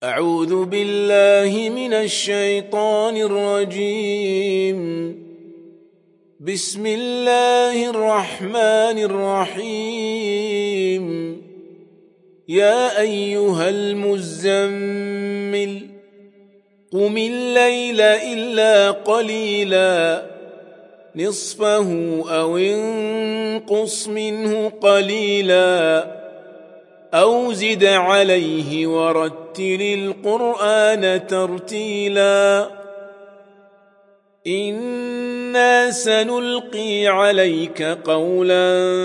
أعوذ بالله من الشيطان الرجيم. بسم الله الرحمن الرحيم. يا أيها المزمل قم الليل إلا قليلا نصفه أو انقص منه قليلا أو زد عليه ورتل القرآن ترتيلا إنا سنلقي عليك قولا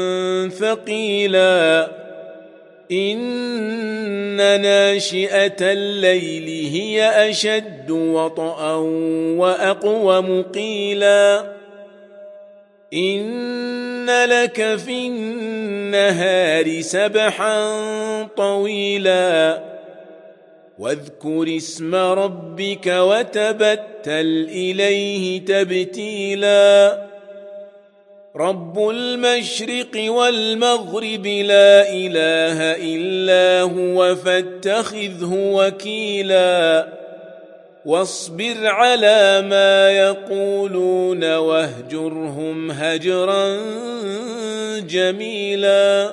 ثقيلا إن ناشئة الليل هي أشد وطئا وأقوم قيلا إن لك في النهار سبحا طويلا واذكر اسم ربك وتبتل إليه تبتيلا رب المشرق والمغرب لا إله إلا هو فاتخذه وكيلا واصبر على ما يقولون واهجرهم هجرا جميلا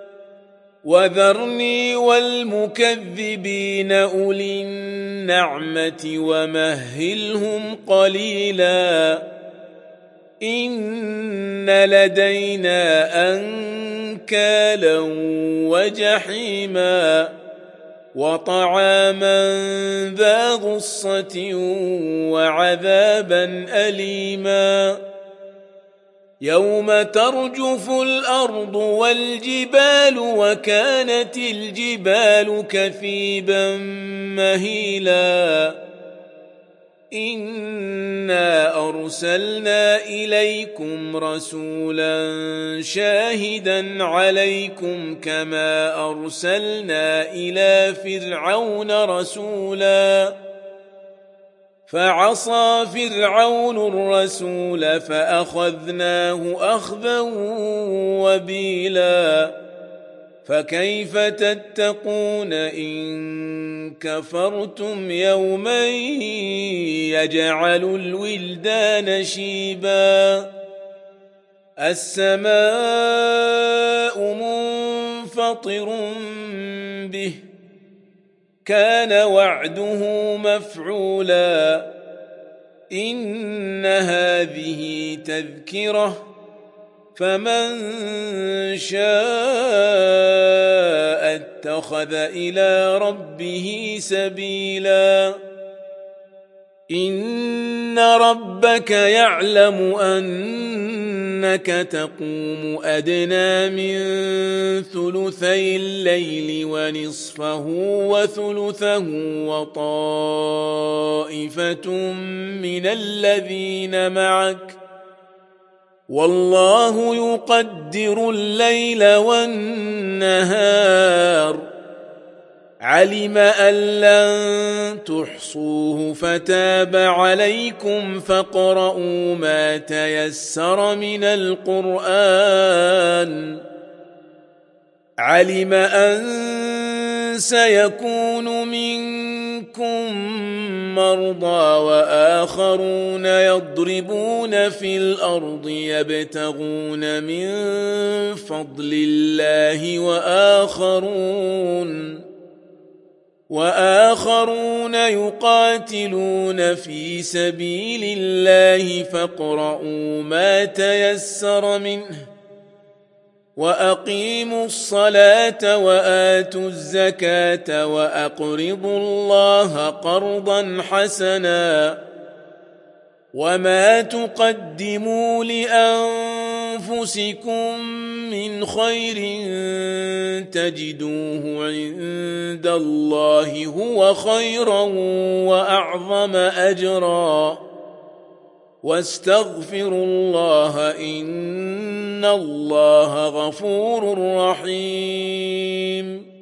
وذرني والمكذبين أولي النعمة ومهلهم قليلا إن لدينا أنكالا وجحيما وطعاما ذا غصة وعذابا أليما يوم ترجف الأرض والجبال وكانت الجبال كثيبا مهيلا إنا أرسلنا إليكم رسولا شاهدا عليكم كما أرسلنا إلى فرعون رسولا فعصى فرعون الرسول فأخذناه أخذا وبيلا فكيف تتقون إن كفرتم يوما يجعل الولدان شيبا السماء منفطر به كان وعده مفعولا إن هذه تذكرة فمن شاء اتخذ إلى ربه سبيلا إن ربك يعلم أنك تقوم أدنى من ثلثي الليل ونصفه وثلثه وطائفة من الذين معك والله يقدر الليل والنهار علم أن لن تحصوه فتاب عليكم فاقرؤوا ما تيسر من القرآن علم أن سيكون منكم مرضى وآخرون يضربون في الأرض يبتغون من فضل الله وآخرون يقاتلون في سبيل الله فاقرؤوا ما تيسر منه وأقيموا الصلاة وآتوا الزكاة وأقرضوا الله قرضا حسنا وما تقدموا لأنفسكم من خير تجدوه عند الله هو خيرا وأعظم أجرا واستغفروا الله إن الله غفور رحيم